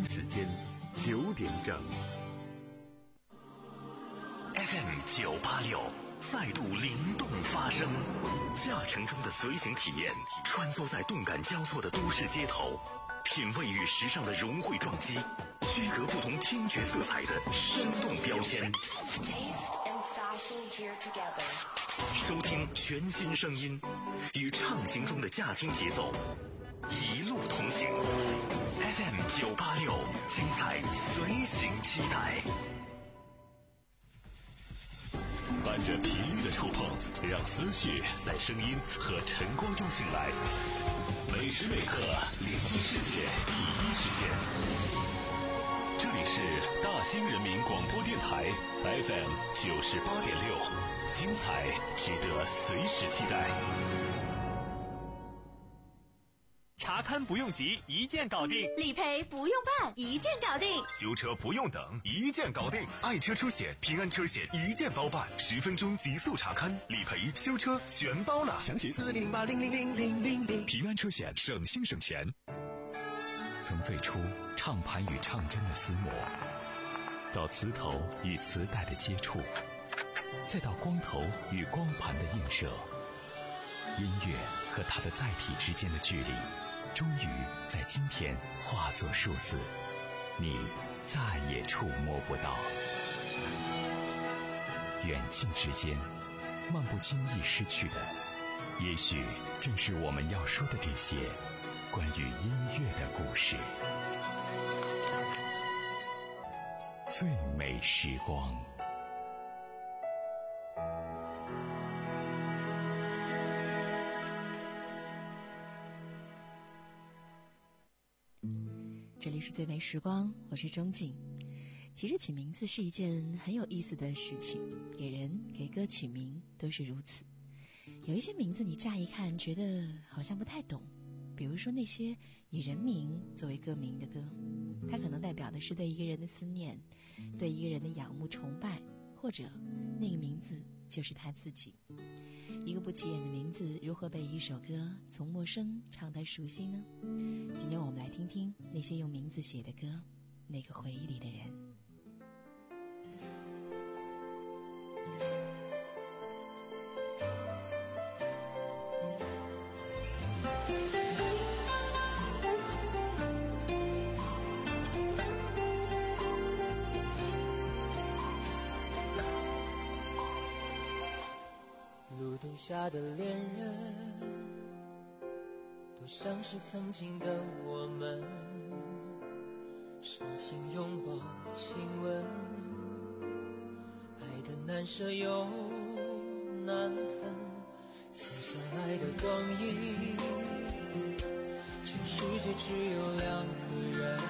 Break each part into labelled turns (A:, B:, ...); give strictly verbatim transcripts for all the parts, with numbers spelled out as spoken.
A: 时间九点整。
B: F M 九八六再度灵动发声，驾乘中的随行体验，穿梭在动感交错的都市街头，品味与时尚的融汇撞击，区隔不同听觉色彩的生动标签。收听全新声音，与畅行中的驾听节奏一路同行。F M 九八六，精彩随行期待。伴着频率的触碰，让思绪在声音和晨光中醒来。每时每刻聆听世界第一时间。这里是大兴人民广播电台 F M 九十八点六，精彩值得随时期待。
C: 查看不用急，一键搞定；
D: 理赔不用办，一键搞定；
E: 修车不用等，一键搞定。爱车出险，平安车险一键包办，十分钟极速查勘、理赔、修车全包了。详询四零八零零零零零零。
B: 平安车险，省心省钱。从最初唱盘与唱针的厮磨，到磁头与磁带的接触，再到光头与光盘的映射，音乐和它的载体之间的距离，终于在今天化作数字，你再也触摸不到。远近之间，漫不经意失去的，也许正是我们要说的这些关于音乐的故事。最美时光。
F: 这里是最美时光，我是钟静。其实起名字是一件很有意思的事情，给人给歌起名都是如此。有一些名字你乍一看觉得好像不太懂，比如说那些以人名作为歌名的歌，它可能代表的是对一个人的思念，对一个人的仰慕崇拜，或者那个名字就是他自己。一个不起眼的名字如何被一首歌从陌生唱到熟悉呢？今天我们来听听那些用名字写的歌，那个回忆里的人。
G: 路灯下的恋人，都像是曾经的我们，深情拥抱亲吻，爱的难舍又难分，曾相爱的光阴，全世界只有两个人，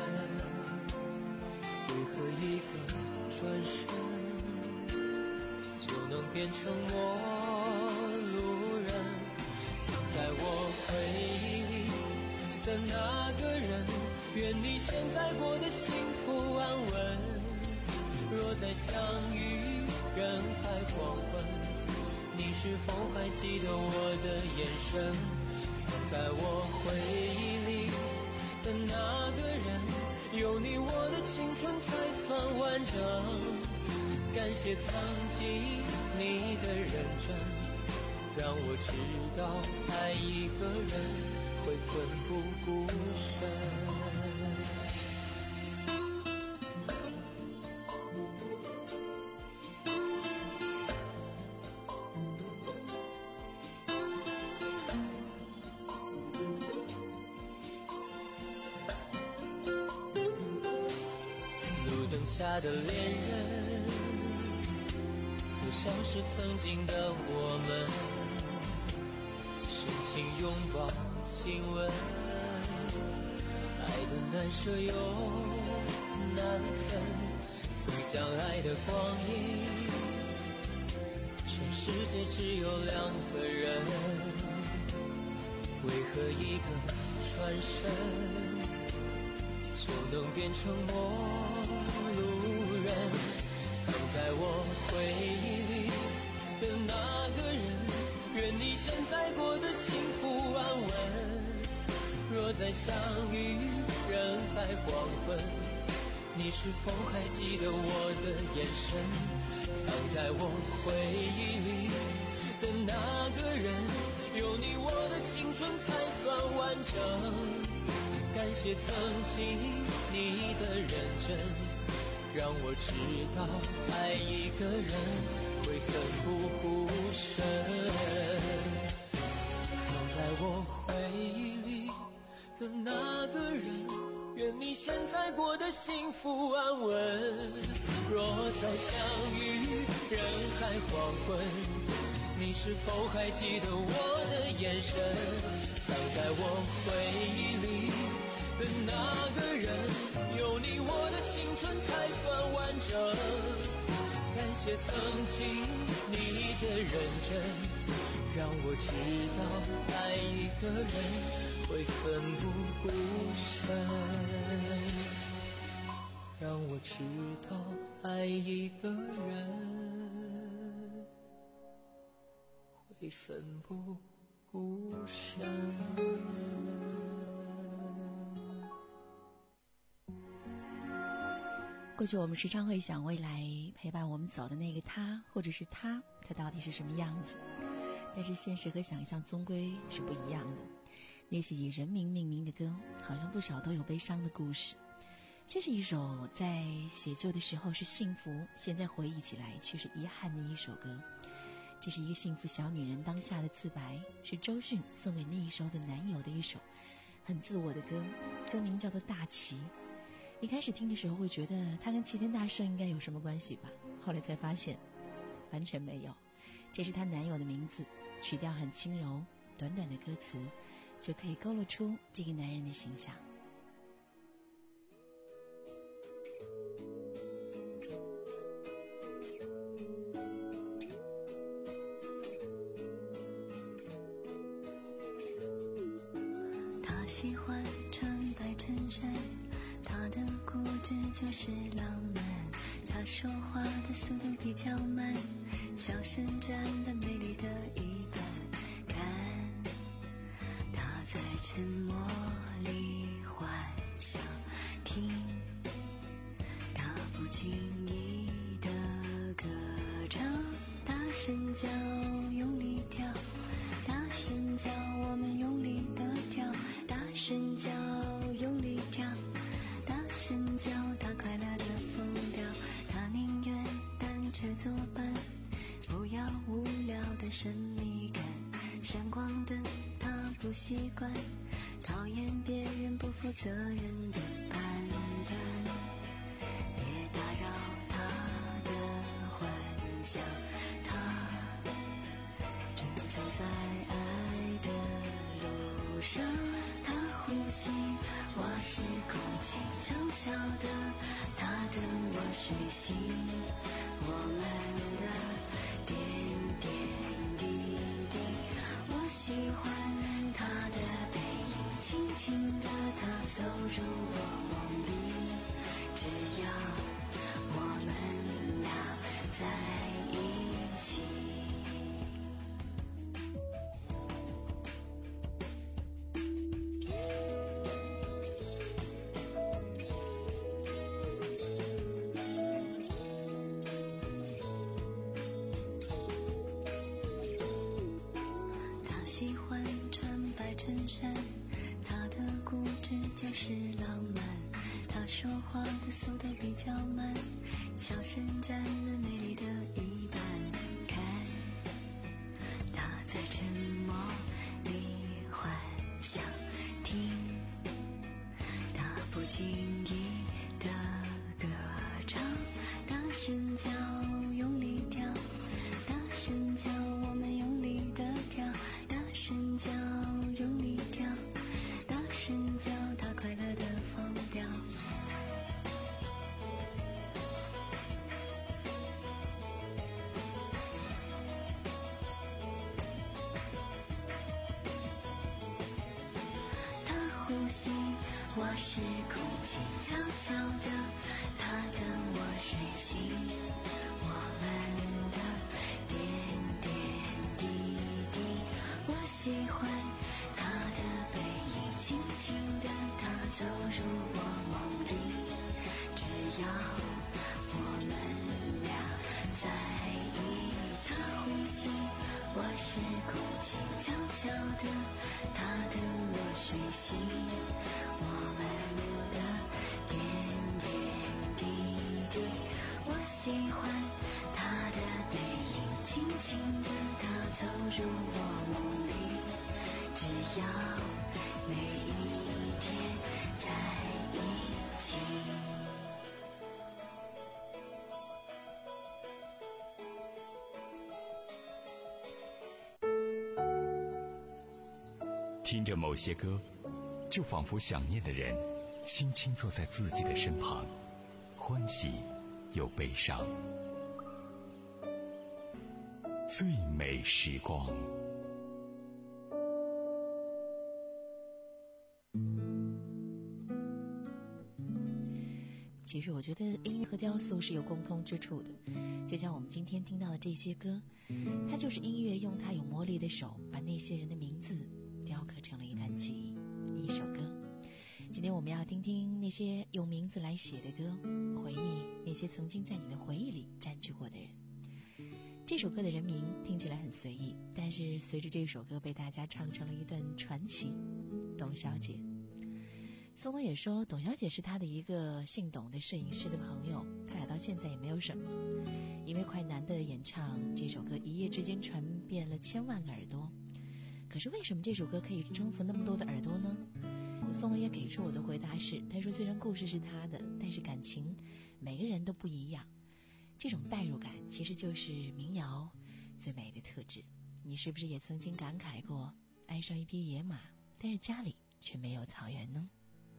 G: 为何一个转身就能变成陌路人？藏在我回忆里的那个人，愿你现在过得幸福安稳。若再相遇人海黄昏，你是否还记得我的眼神？藏在我回忆里的那个人，有你我的青春才算完整。感谢曾经你的认真，让我知道爱一个人会奋不顾身。路灯下的恋人，就像是曾经的我们，深情拥抱亲吻，爱的难舍又难分，曾相爱的光阴，全世界只有两个人，为何一个转身就能变成陌路人？藏在我回忆里的那个人，愿你现在过得幸福安稳。若再相遇人海黄昏， 你是否还记得我的眼神？藏在我回忆里的那个人，有你我的青春才算完整。感谢曾经你的认真，让我知道爱一个人会奋不顾身。藏在我回忆里的那个人，愿你现在过得幸福安稳。若再相遇人海黄昏，你是否还记得我的眼神？藏在我回忆里的那个人，有你我的青春才算完整。感谢曾经你的认真，让我知道爱一个人会奋不顾身，让我知道爱一个人会奋不顾身。
F: 过去我们时常会想，未来陪伴我们走的那个他，或者是他，他到底是什么样子？但是现实和想象终归是不一样的。那些以人名命名的歌，好像不少都有悲伤的故事。这是一首在写就的时候是幸福，现在回忆起来却是遗憾的一首歌。这是一个幸福小女人当下的自白，是周迅送给那一时候的男友的一首很自我的歌，歌名叫做《大旗》。一开始听的时候会觉得它跟齐天大圣应该有什么关系吧，后来才发现完全没有。这是她男友的名字，曲调很轻柔，短短的歌词就可以勾勒出这个男人的形象。
H: 他喜欢穿白衬衫，他的固执就是浪漫，他说话的速度比较慢，小声占了美丽的一半。看他在沉默里幻想，听他不经意的歌唱，大声叫用力跳，大声叫我们用力的跳，大声叫用力跳，大声叫他快乐的疯掉。他宁愿单车作伴，不要无聊的神秘感，闪光灯他不习惯，讨厌别人不负责任的判断。别打扰他的幻想，他正走在爱的路上。他呼吸我是空气，悄悄的他等我睡醒，我们的点点滴滴。我喜欢他的背影，轻轻的他走入我梦里，只要我们俩在一起。他喜欢穿白衬衫，他的固执就是浪漫，他说话的速度比较慢，小声占了美丽的一半。看他在沉默里幻想，听他不经意的歌唱，大声叫用力跳，大声叫我们用力的跳，大声叫用力跳，大声叫他快乐的疯掉。他呼吸我是空气，悄悄的他等我睡醒，我们的点点滴滴。我喜欢他的背影，轻轻的他走入我梦里，只
B: 听着某些歌，就仿佛想念的人轻轻坐在自己的身旁，欢喜又悲伤。最美时光。
F: 其实我觉得音乐和雕塑是有共通之处的，就像我们今天听到的这些歌，它就是音乐用它有魔力的手把那些人的名字雕刻成了一段记忆，一首歌。今天我们要听听那些用名字来写的歌，回忆那些曾经在你的回忆里占据过的人。这首歌的人名听起来很随意，但是随着这首歌被大家唱成了一段传奇。董小姐，宋冬野说董小姐是他的一个姓董的摄影师的朋友，他俩到现在也没有什么。因为快男的演唱这首歌一夜之间传遍了千万个耳朵，可是为什么这首歌可以征服那么多的耳朵呢？宋冬野给出我的回答是，他说虽然故事是他的，但是感情每个人都不一样，这种代入感其实就是民谣最美的特质。你是不是也曾经感慨过爱上一匹野马，但是家里却没有草原呢？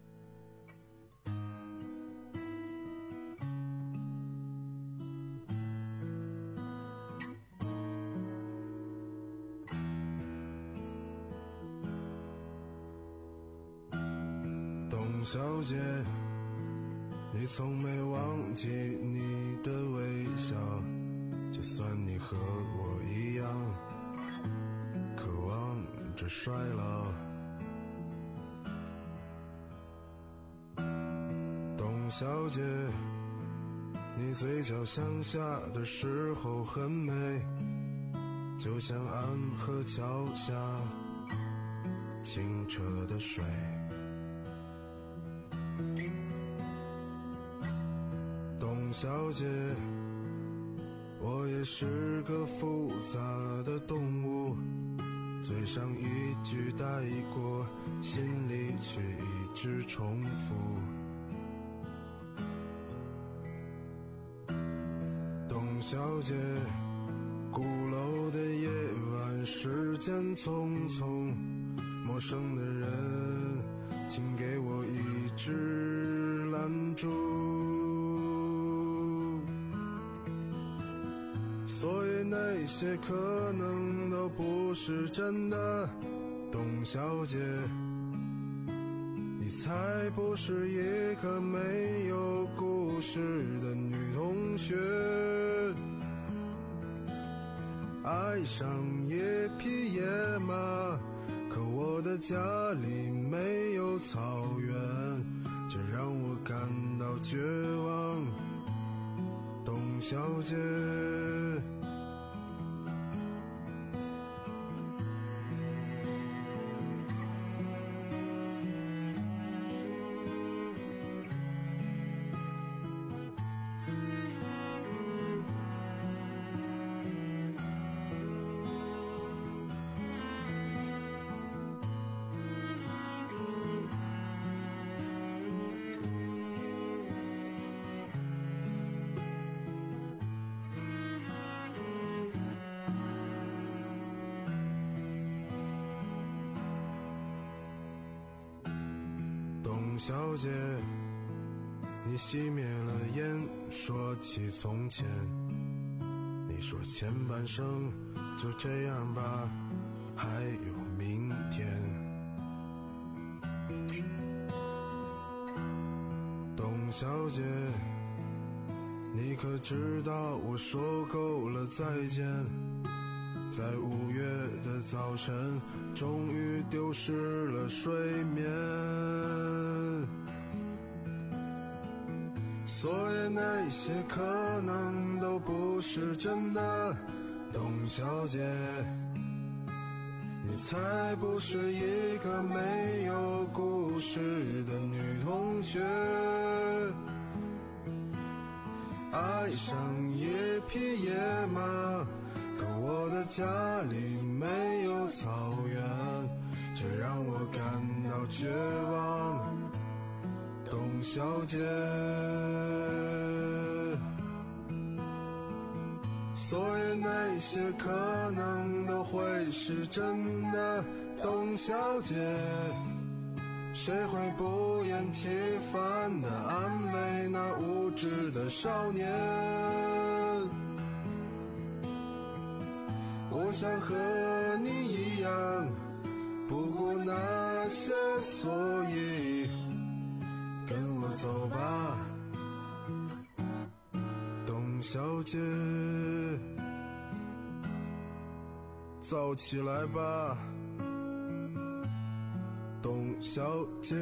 I: 董小姐，你从没忘记你的微笑，就算你和我一样渴望着衰老。董小姐，你嘴角向下的时候很美，就像安河桥下清澈的水。董小姐，我也是个复杂的动物，嘴上一句带过，心里却一直重复。董小姐，鼓楼的夜晚，时间匆匆，陌生的人，请给我一支蜡烛。所以那些可能都不是真的，董小姐，你才不是一个没有故事的女同学。爱上一匹野马，可我的家里没有草原，这让我感到绝望。董小姐，董小姐，你熄灭了烟，说起从前，你说前半生就这样吧，还有明天。董小姐，你可知道我说够了再见，在五月的早晨终于丢失了睡眠。所以那些可能都不是真的，董小姐，你才不是一个没有故事的女同学。爱上一匹野马，可我的家里没有草原，这让我感到绝望。董小姐， 所以那些可能都会是真的。董小姐，谁会不厌其烦地安慰那无知的少年？我想和你一样，不顾那些，所以跟我走吧，董小姐，走起来吧，董小姐。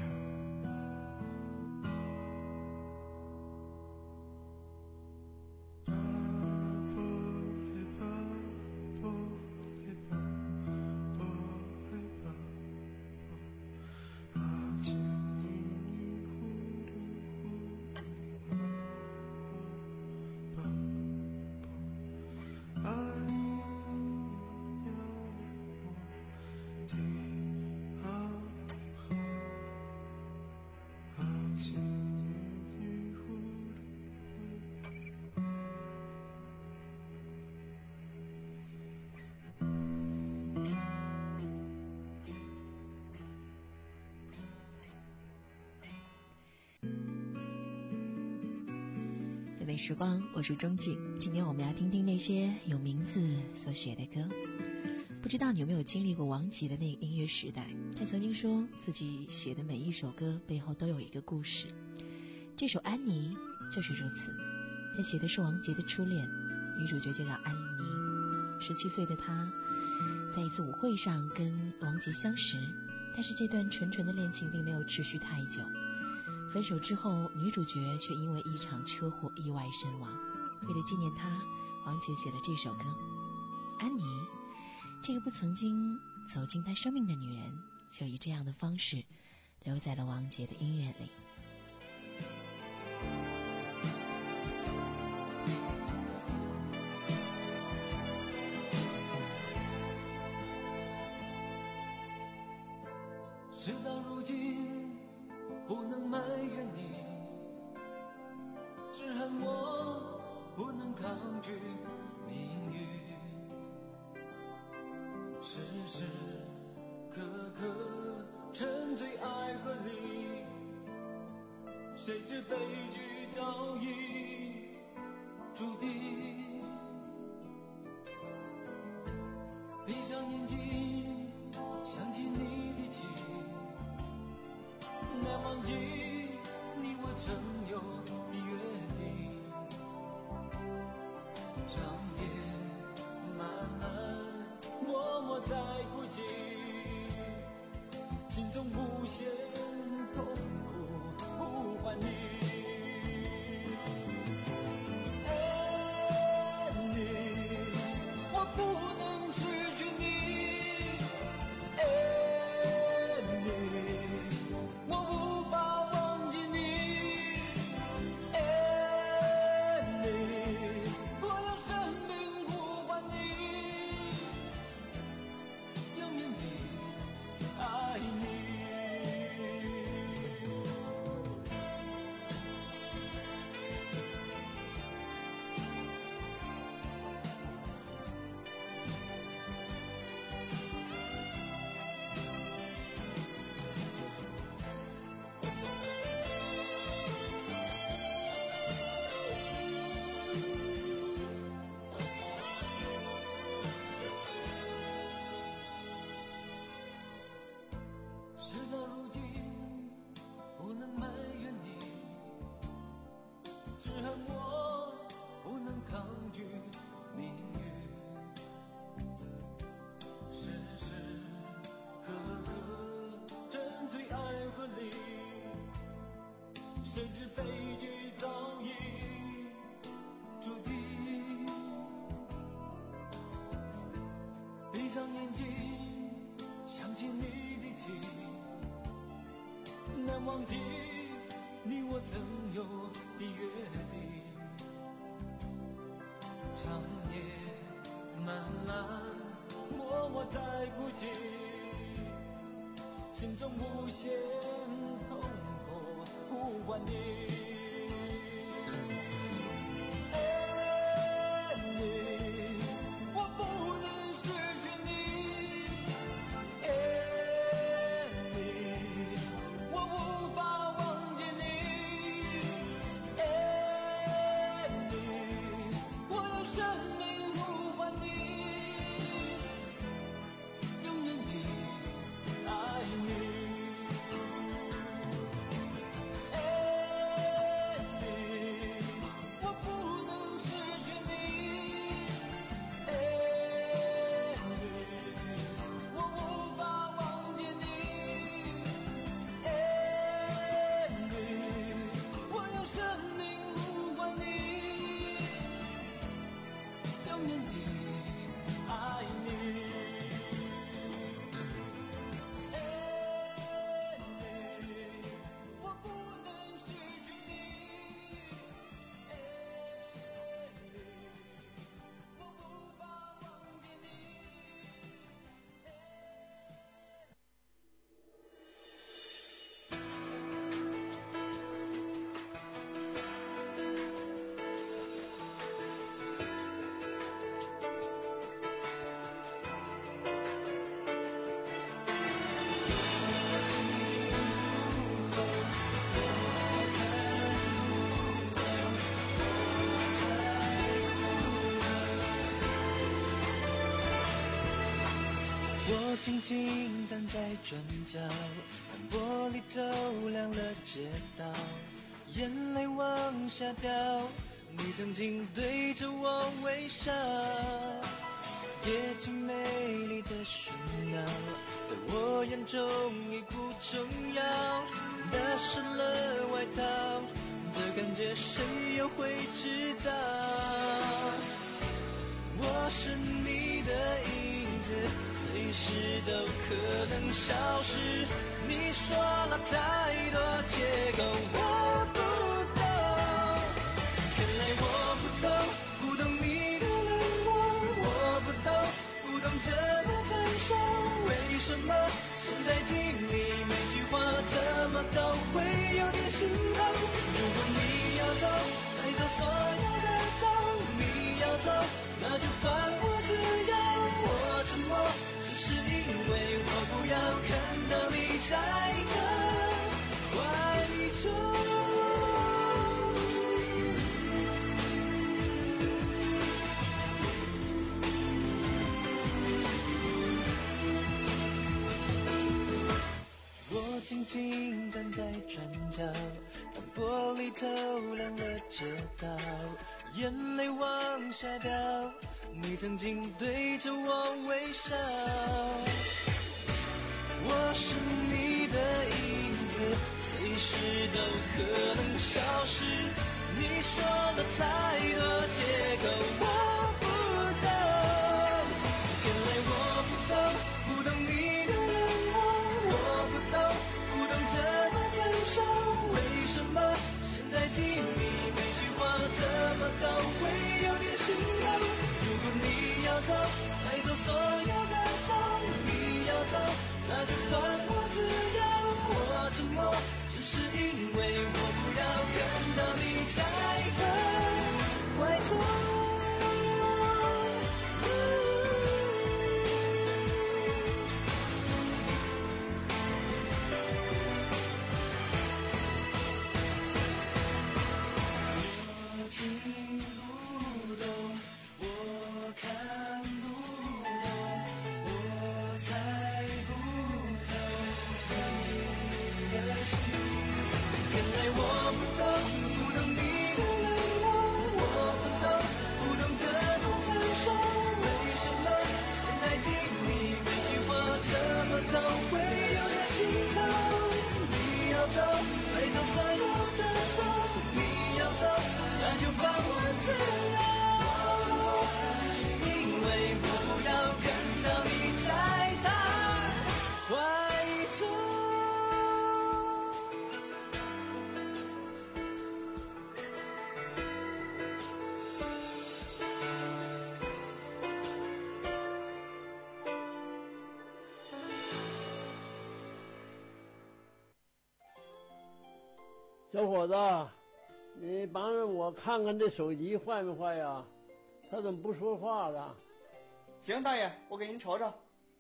F: 最美时光，我是钟静。今天我们要听听那些有名字所写的歌。不知道你有没有经历过王杰的那个音乐时代？他曾经说自己写的每一首歌背后都有一个故事。这首《安妮》就是如此。他写的是王杰的初恋，女主角就叫安妮。十七岁的她在一次舞会上跟王杰相识，但是这段纯纯的恋情并没有持续太久。分手之后，女主角却因为一场车祸意外身亡。为了纪念她，王杰写了这首歌《安妮》。这个不曾经走进他生命的女人，就以这样的方式留在了王杰的音乐里。
G: 事到如今不能埋怨你，只恨我不能抗拒命运，时时刻刻沉醉爱河里，谁知悲剧早已注定。闭上眼睛想起你的情，难忘记你我曾有的约定，长夜漫漫默默在哭泣，心中无限痛苦呼唤你。爱你，我不能失去你，爱你，我无法忘记你，爱你，我用生命呼唤你，永远的爱你。事到如今不能埋怨你，只恨我不能抗拒命运，时时刻刻沉醉爱河里，谁知悲剧早已注定。闭上眼睛想起你的情，难忘记你我曾有的约定，长夜漫漫默默在哭泣，心中无限痛苦呼唤你。爱你， 我静静站在转角，看玻璃透亮了街道，眼泪往下掉，你曾经对着我微笑，夜景美丽的喧闹，在我眼中已不重要，打湿了外套，这感觉谁又会知道？我是你的影子，随时都可能消失，你说了太多借口，我不懂，原来我不懂，不懂你的冷漠，我不懂，不懂怎么承受，为什么现在听你每句话怎么都会有点心痛，如果你要走，带走所有的痛，你要走，那就放我自由，我沉默只是因为我不要看到你在他怀中。我静静站在转角，看玻璃透亮了街道，眼泪往下掉，你曾经对着我微笑，我是你的影子，随时都可能消失，你说了太多借口，我不懂，原来我不懂，不懂你的冷漠，我不懂，不懂怎么承受，为什么现在听你每句话怎么都会有点心痛，如果你要走，带走所有的痛，你要走，那就放我自由，我沉默只是因为我不要看到你在他怀中。
J: 小伙子，你帮着我看看这手机坏没坏呀？他怎么不说话了？
K: 行，大爷，我给您瞅瞅。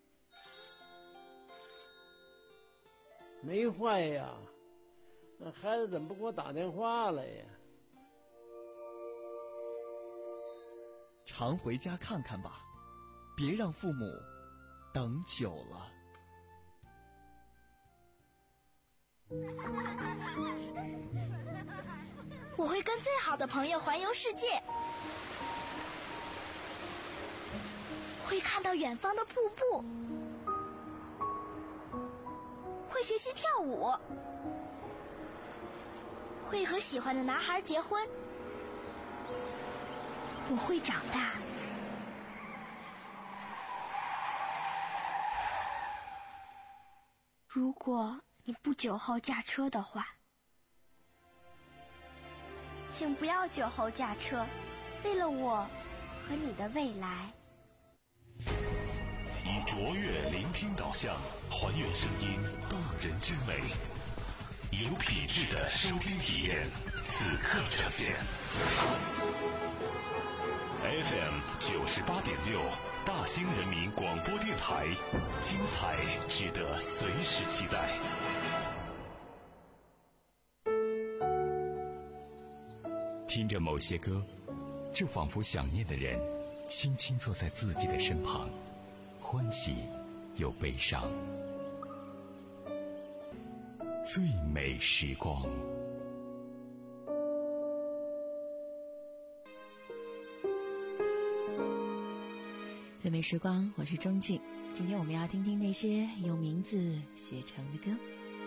J: 没坏呀，那孩子怎么不给我打电话了呀？
B: 常回家看看吧，别让父母等久了。
L: 我会跟最好的朋友环游世界，会看到远方的瀑布，会学习跳舞，会和喜欢的男孩结婚。我会长大。如果你不酒后驾车的话，请不要酒后驾车，为了我和你的未来。
E: 以卓越聆听导向，还原声音动人之美，有品质的收听体验，此刻呈现。F M 九十八点六，大兴人民广播电台，精彩值得随时期待。
B: 听着某些歌，就仿佛想念的人轻轻坐在自己的身旁，欢喜又悲伤。最美时光。
F: 最美时光，我是钟静。今天我们要听听那些用名字写成的歌。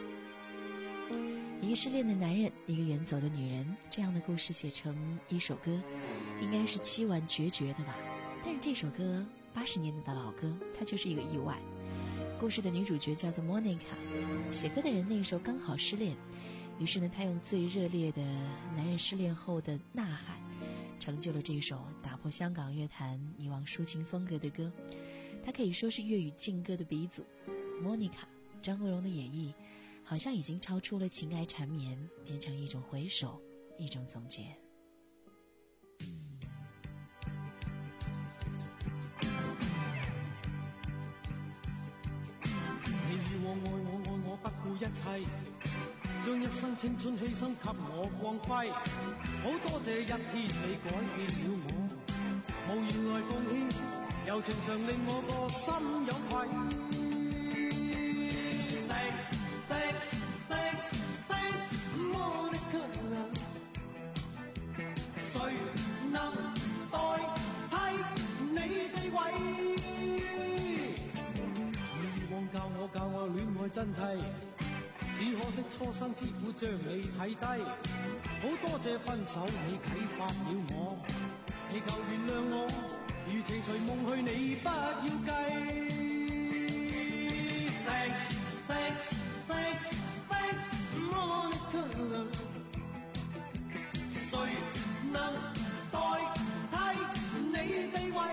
F: 一个失恋的男人，一个远走的女人，这样的故事写成一首歌，应该是凄婉决绝的吧。但是这首歌八十年代的老歌，它就是一个意外。故事的女主角叫做 Monica， 写歌的人那时候刚好失恋，于是呢，她用最热烈的男人失恋后的呐喊，成就了这首打破香港乐坛以往抒情风格的歌。它可以说是粤语劲歌的鼻祖。 Monica 张国荣的演绎好像已经超出了情爱缠绵，变成一种回首，一种总结。
M: 你以往愛我愛我不顧一切，將一生青春犧牲給我光輝，好多謝一天你改變了我，無言來奉獻，柔情常令我個心有愧。Thanks, thanks, thanks, thanks, Monica， 誰能代替你地位？你以往教我教我戀愛真諦，只可惜初生之苦將你睇低，好多謝分手你啟發了我，祈求原諒我，如情隨夢去你不要計。Thanks, thanks, thanks, thanks, Monica， 誰能代替你地位？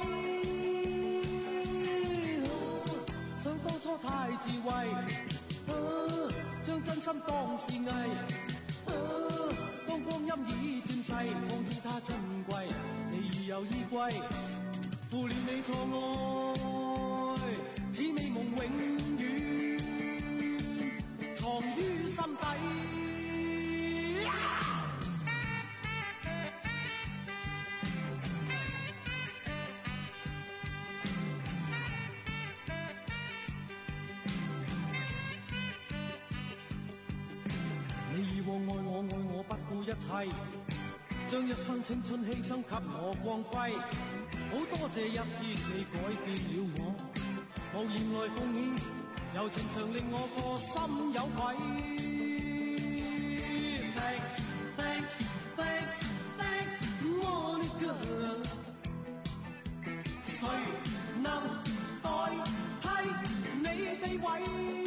M: 想當初太智慧，啊，將真心當是藝，啊，當光陰已轉世，方知它珍貴，你已有依歸，負了你錯愛，此美夢永遠藏於心底。你以往愛我愛我不顧一切，將一生青春犧牲給我光輝，好多謝一天你改變了我，無言來奉獻，柔情常令我個心有愧。Thanks, thanks, thanks, thanks, Monica， 誰能代替你地位？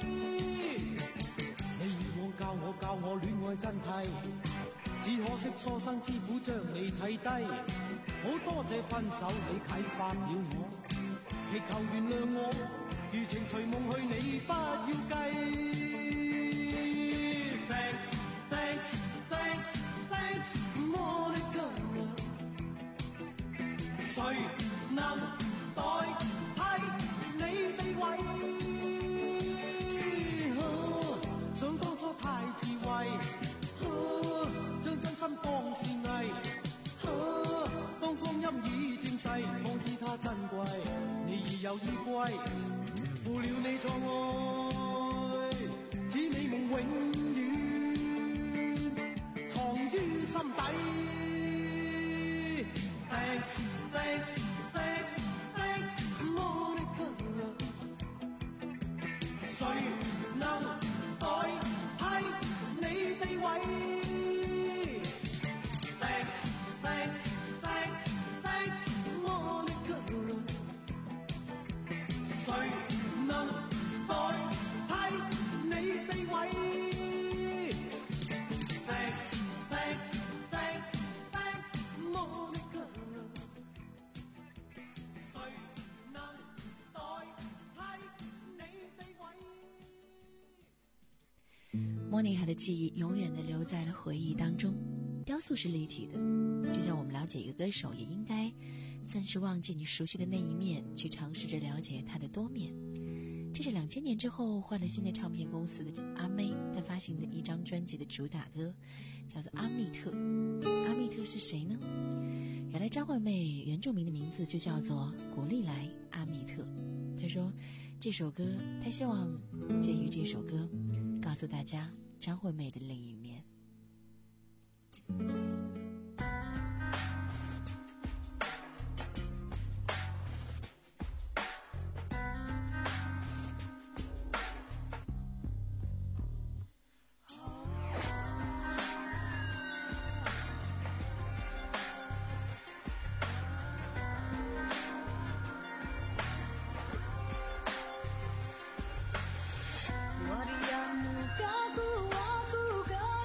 M: 教我教我戀愛真諦，只可惜初生之苦將你睇低，好多謝分手你啟發了我，祈求原諒我，如情隨夢去你不要計。Thanks, thanks, thanks, thanks, Monica， 誰能代替你地位？想當初太智慧，啊，將真心當是藝，啊，當光陰已漸逝，方知它珍貴，你已有依歸，負了你錯愛，此美夢永遠藏於心底。Thanks, thanks, thanks, thanks, Monica， 誰能代替你地位？ Thanks, thanks, thanks, thanks, Monica， 誰能代替你地位？ Thanks, thanks, thanks, thanks, Monica， 誰能代替你地位？
F: 莫妮卡的记忆永远地留在了回忆当中。雕塑是立体的，就像我们了解一个歌手，也应该暂时忘记你熟悉的那一面，去尝试着了解他的多面。这是两千年之后换了新的唱片公司的阿妹，她发行的一张专辑的主打歌，叫做《阿密特》。阿密特是谁呢？原来张惠妹原住民的名字就叫做古丽莱阿密特。她说， 这首歌，他希望借于这首歌告诉大家张惠妹的另一面。
H: 我的仰慕高估我不够。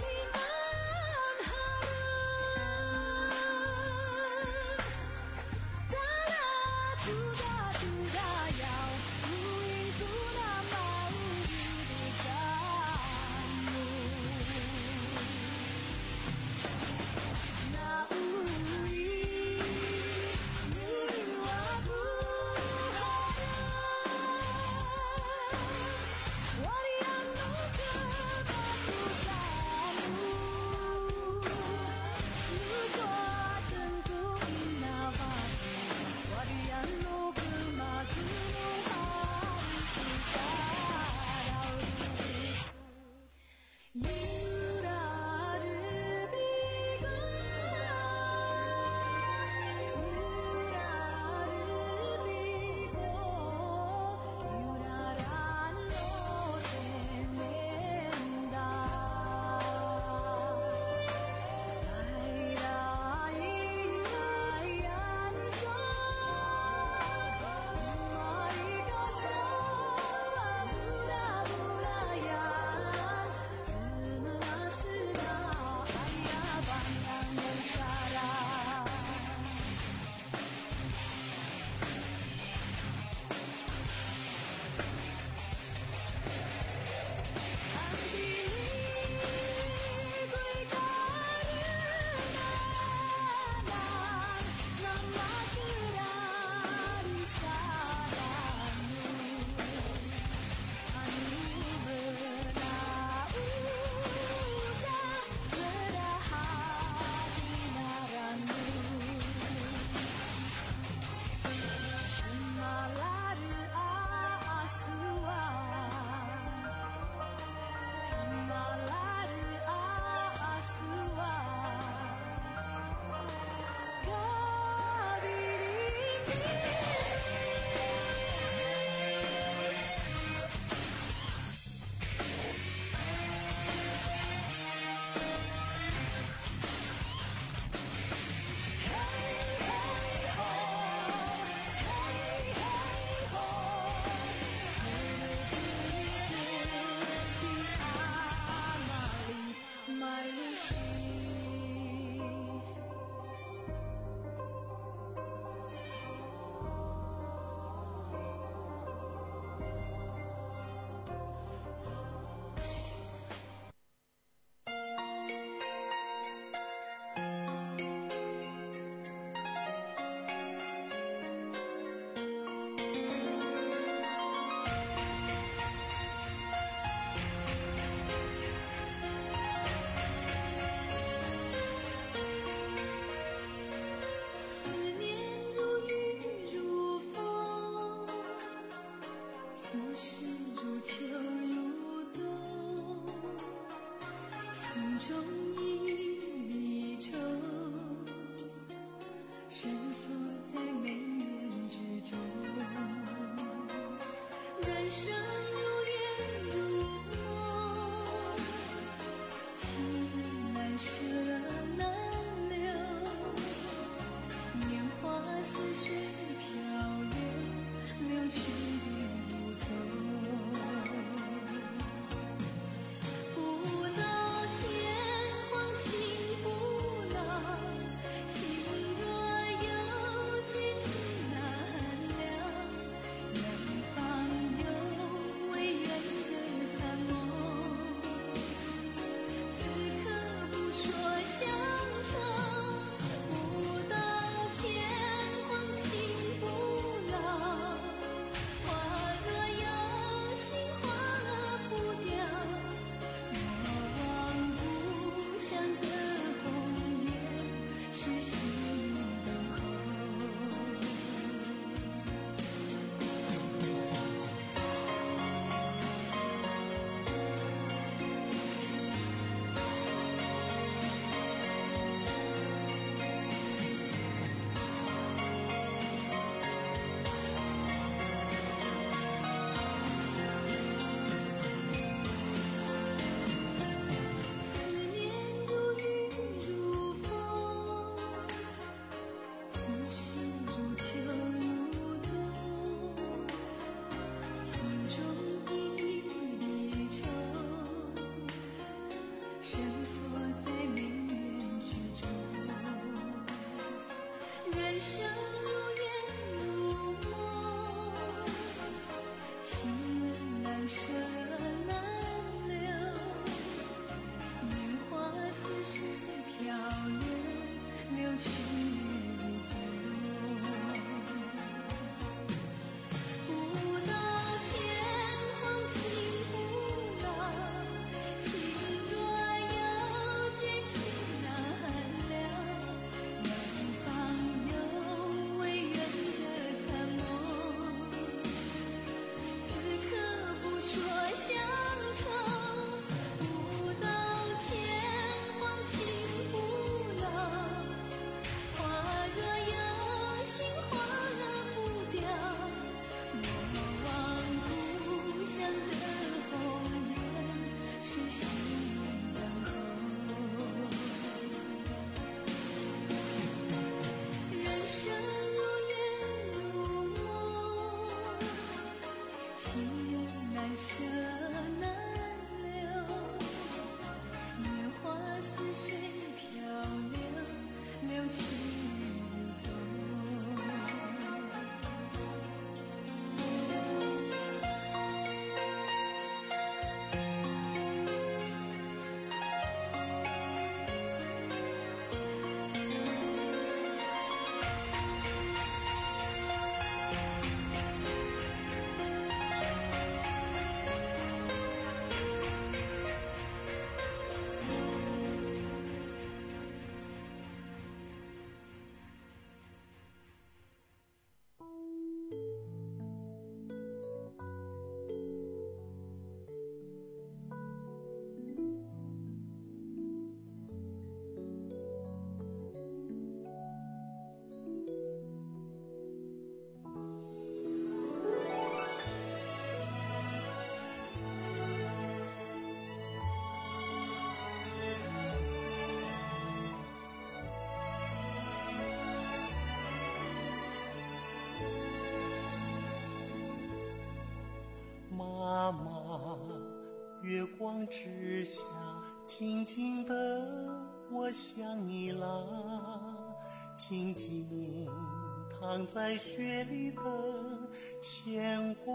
N: 妈妈，月光之下，静静的我想你啦，静静躺在雪里的牵挂。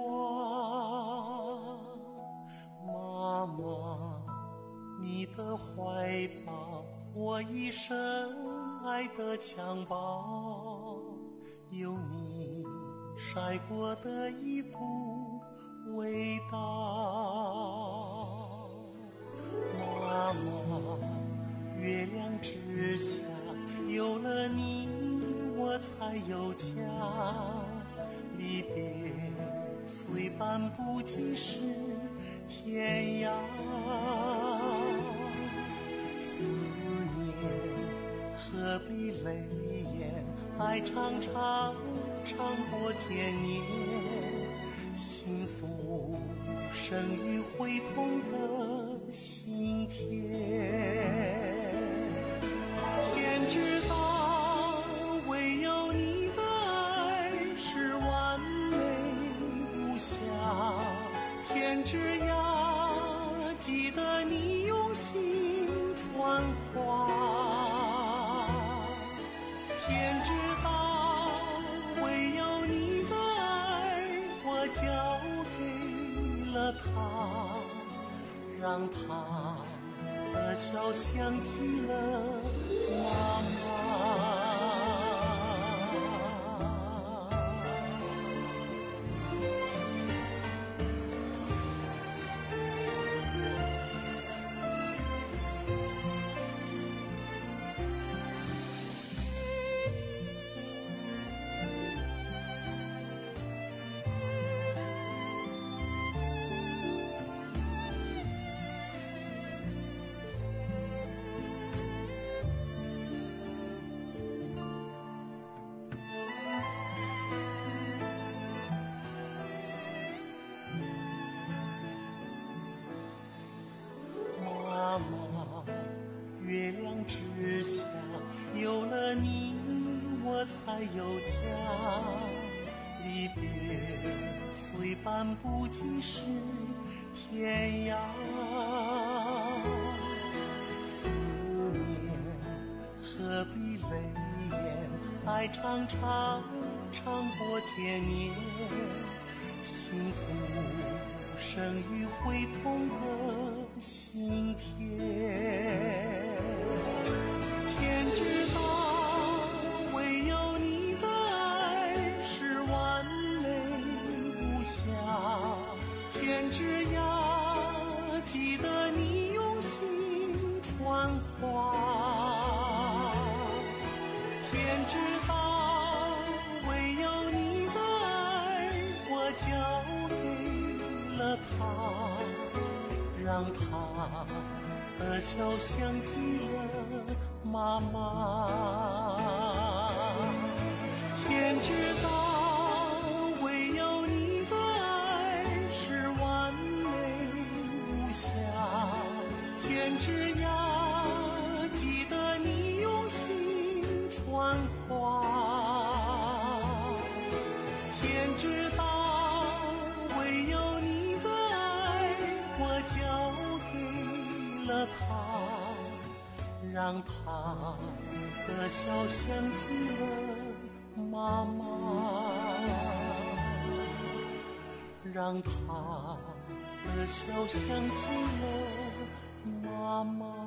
N: 妈妈，你的怀抱，我一生爱的襁褓，有你晒过的衣服味道。妈妈，月亮之下，有了你我才有家，离别虽半步即是天涯，思念何必泪眼，爱长长长过天年，幸福生于会痛的心田。天知道唯有你的爱是完美无瑕，天之涯记得你用心传话，天知道唯有你的爱我交给了他，让他的笑想起了妈妈。妈妈，月亮之下，有了你我才有家，离别虽半步即是天涯，思念何必泪眼， 爱长长长过天年，幸福生于会痛的心田。天知道，唯有你的爱是完美无瑕。天之涯，记得你用心传话。天知道，唯有你的爱我交给了他，让他的笑像极了妈妈。天知道，唯有你的爱是完美无瑕。天之涯，记得你用心传话。天知道，唯有你的爱我交给了他，让他的笑像极了妈妈，让他的笑像极了妈妈。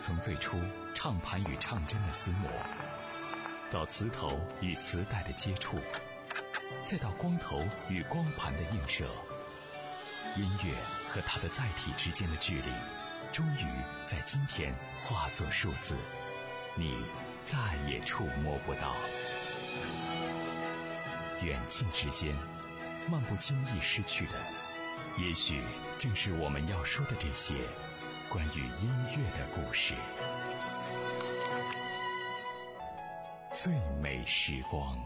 B: 从最初唱盘与唱针的厮磨，到磁头与磁带的接触，再到光头与光盘的映射，音乐和它的载体之间的距离，终于在今天化作数字，你再也触摸不到。远近之间，漫不经意失去的，也许正是我们要说的这些关于音乐的故事。最美时光。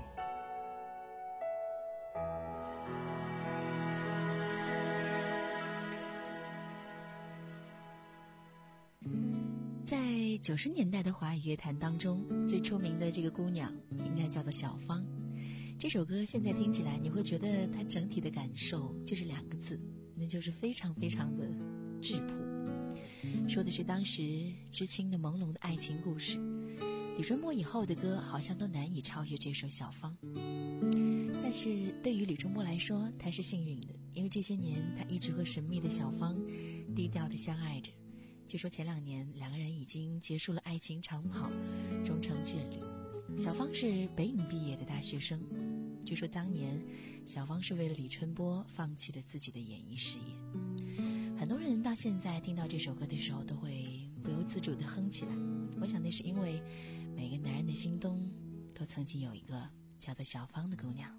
F: 在九十年代的华语乐坛当中，最出名的这个姑娘应该叫做小芳。这首歌现在听起来，你会觉得它整体的感受就是两个字，那就是非常非常的质朴。说的是当时知青的朦胧的爱情故事。李春波以后的歌好像都难以超越这首小芳，但是对于李春波来说，他是幸运的，因为这些年他一直和神秘的小芳低调的相爱着。据说前两年两个人已经结束了爱情长跑，终成眷侣。小芳是北影毕业的大学生，据说当年小芳是为了李春波放弃了自己的演艺事业。很多人到现在听到这首歌的时候都会不由自主地哼起来，我想那是因为每个男人的心中都曾经有一个叫做小芳的姑娘。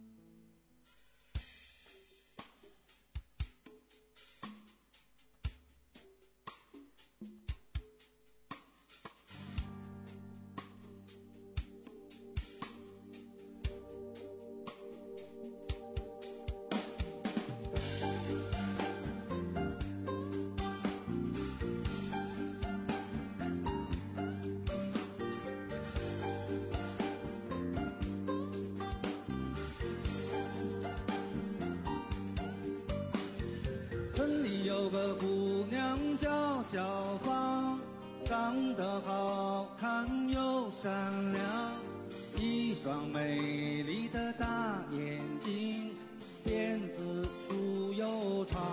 M: 村里有个姑娘叫小芳，长得好看又善良，一双美丽的大眼睛，辫子粗又长。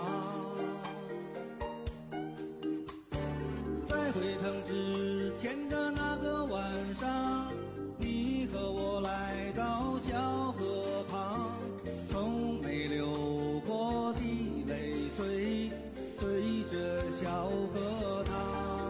M: 在回城之前的那个晚上，你和我来到小河旁，从没流过的泪水随着小河淌。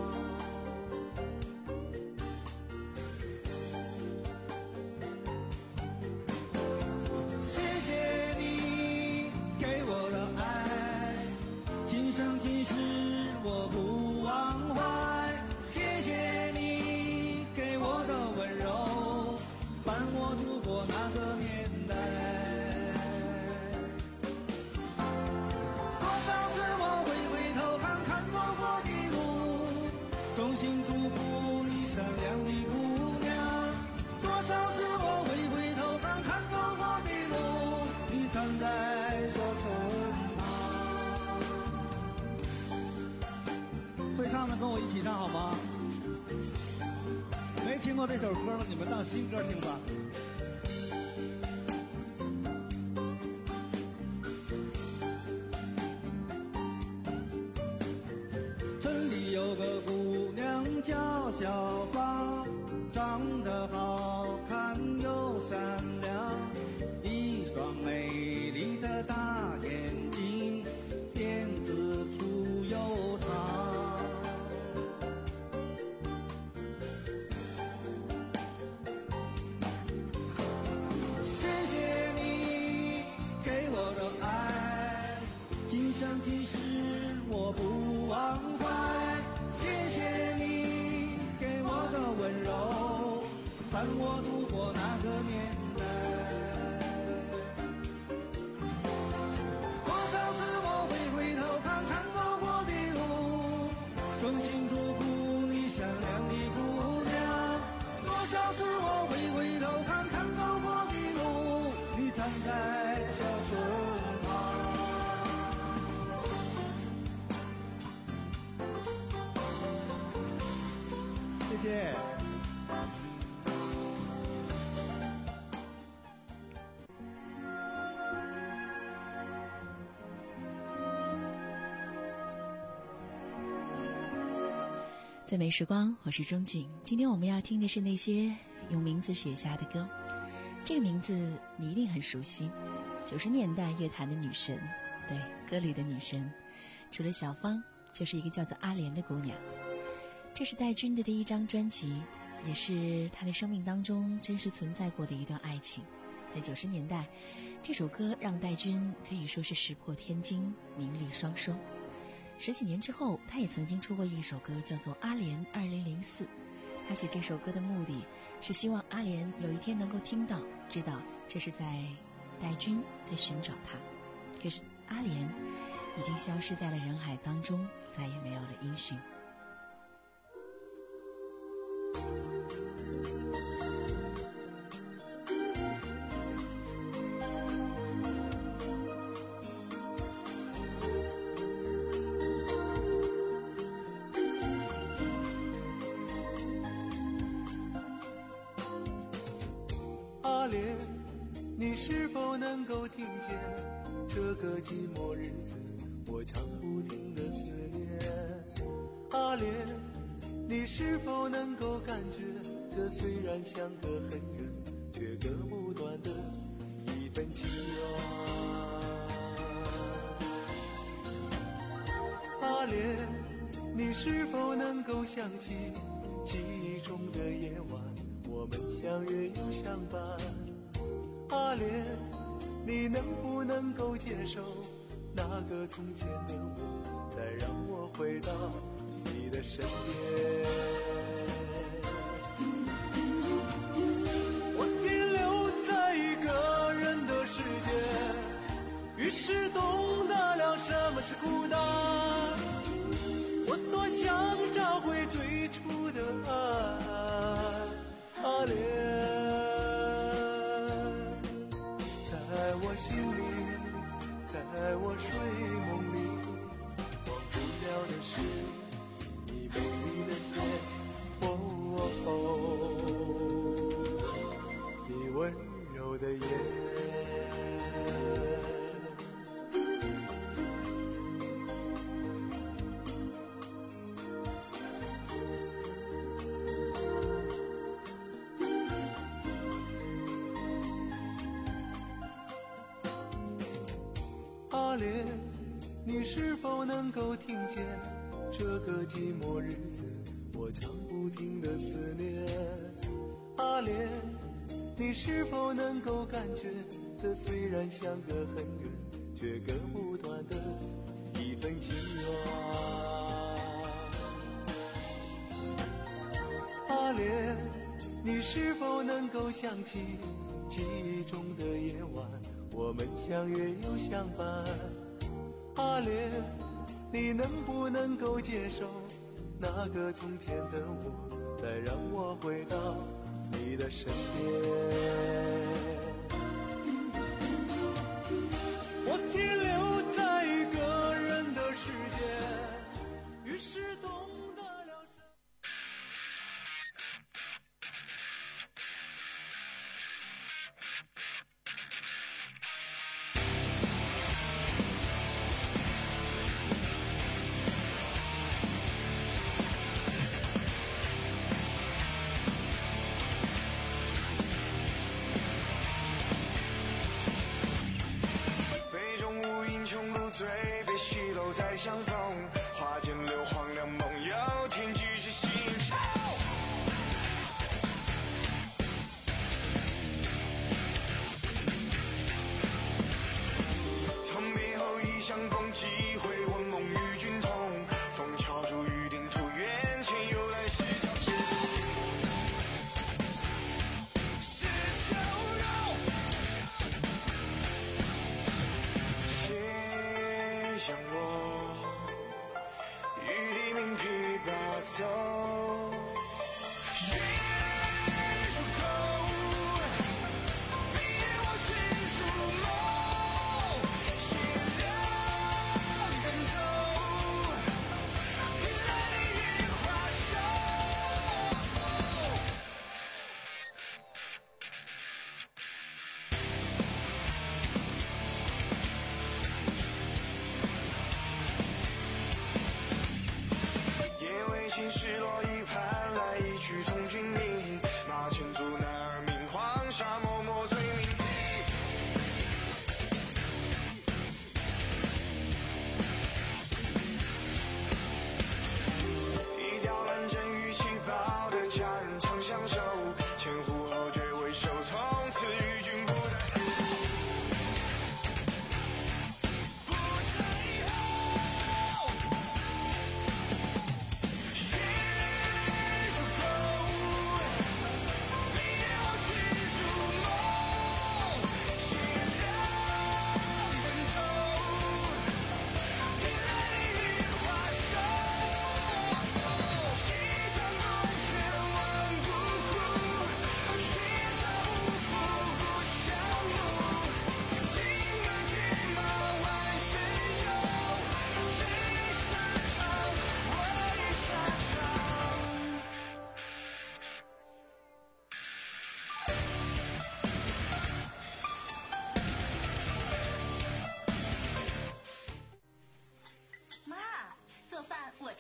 M: 谢谢你给我的爱，今生今世我不忘怀。谢谢你给我的温柔，伴我度过那个年代。多少次我会回头看看走过的路，衷心祝福你善良的姑娘。多少次我会回头看看走过的路，你站在小村旁。会唱的跟我一起唱好吗？没听过这首歌的，你们当新歌听吧。村里有个姑娘叫小芳，长得好看又善良，一双美丽的大眼睛，辫子粗又长。谢谢你给我的爱，今生今世我不忘怀。谢谢你给我的温柔，伴我度过那个年代。多少次我会回头看看走过的路，衷心祝福你善良的姑娘。多少次我会回头看看走过的路，你站在小村旁。谢谢。
F: 最美时光，我是钟景。今天我们要听的是那些用名字写下的歌。这个名字你一定很熟悉，九十年代乐坛的女神，对，歌里的女神，除了小芳，就是一个叫做阿莲的姑娘。这是戴军的第一张专辑，也是她的生命当中真实存在过的一段爱情。在九十年代，这首歌让戴军可以说是石破天惊，名利双收。十几年之后，他也曾经出过一首歌，叫做《阿莲二零零四》。他写这首歌的目的是希望阿莲有一天能够听到，知道这是在戴军在寻找他。可是阿莲已经消失在了人海当中，再也没有了音讯。
O: 阿莲，你是否能够听见这个寂寞日子我唱不停的思念？阿莲，你是否能够感觉这虽然相隔很远，却割不断的一份情缘？阿莲，你是否能够想起记忆中的夜晚，我们相约又相伴？阿莲，你能不能够接受那个从前的我，再让我回到你的身边？我停留在一个人的世界，于是懂得了什么是孤单。我多想找回最初的爱，阿莲，在我心里，在我睡梦里，忘不了的是你美丽的脸，哦哦哦，你温柔的眼。阿莲，你是否能够听见这个寂寞日子我唱不停的思念？阿莲，你是否能够感觉这虽然相隔很远，却割不断的一份情缘？阿莲，你是否能够想起记忆中的夜晚，我们相约又相伴？阿莲，你能不能够接受那个从前的我，再让我回到你的身边？我停留在一个人的世界，于是懂得了什么。
P: 被戏楼在相逢，花间柳黄粱梦游，天际是心潮。从别后一相逢，几回我梦与君同，风敲竹雨定途远，前有来是长路。是笑容，向我雨滴鸣琵琶奏，月出口，逼我心如梦，血染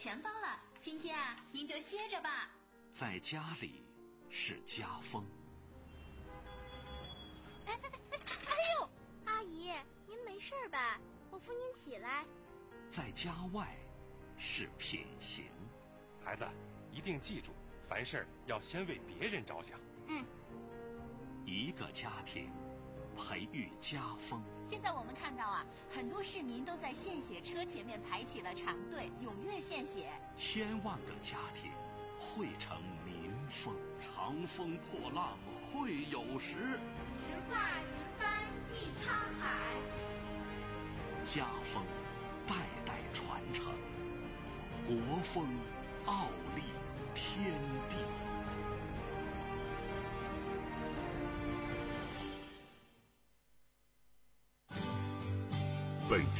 D: 全包了，今天啊，您就歇着吧。
B: 在家里是家风。
L: 哎哎哎哎呦，阿姨，您没事吧？我扶您起来。
B: 在家外是品行。
Q: 孩子，一定记住，凡事要先为别人着想。
L: 嗯。
B: 一个家庭培育家风。
D: 现在我们看到啊，很多市民都在献血车前面排起了长队，踊跃献血。
B: 千万个家庭汇成民风。长风破浪会有时，
L: 直挂云帆济沧海。
B: 家风代代传承，国风傲立天地。
A: 本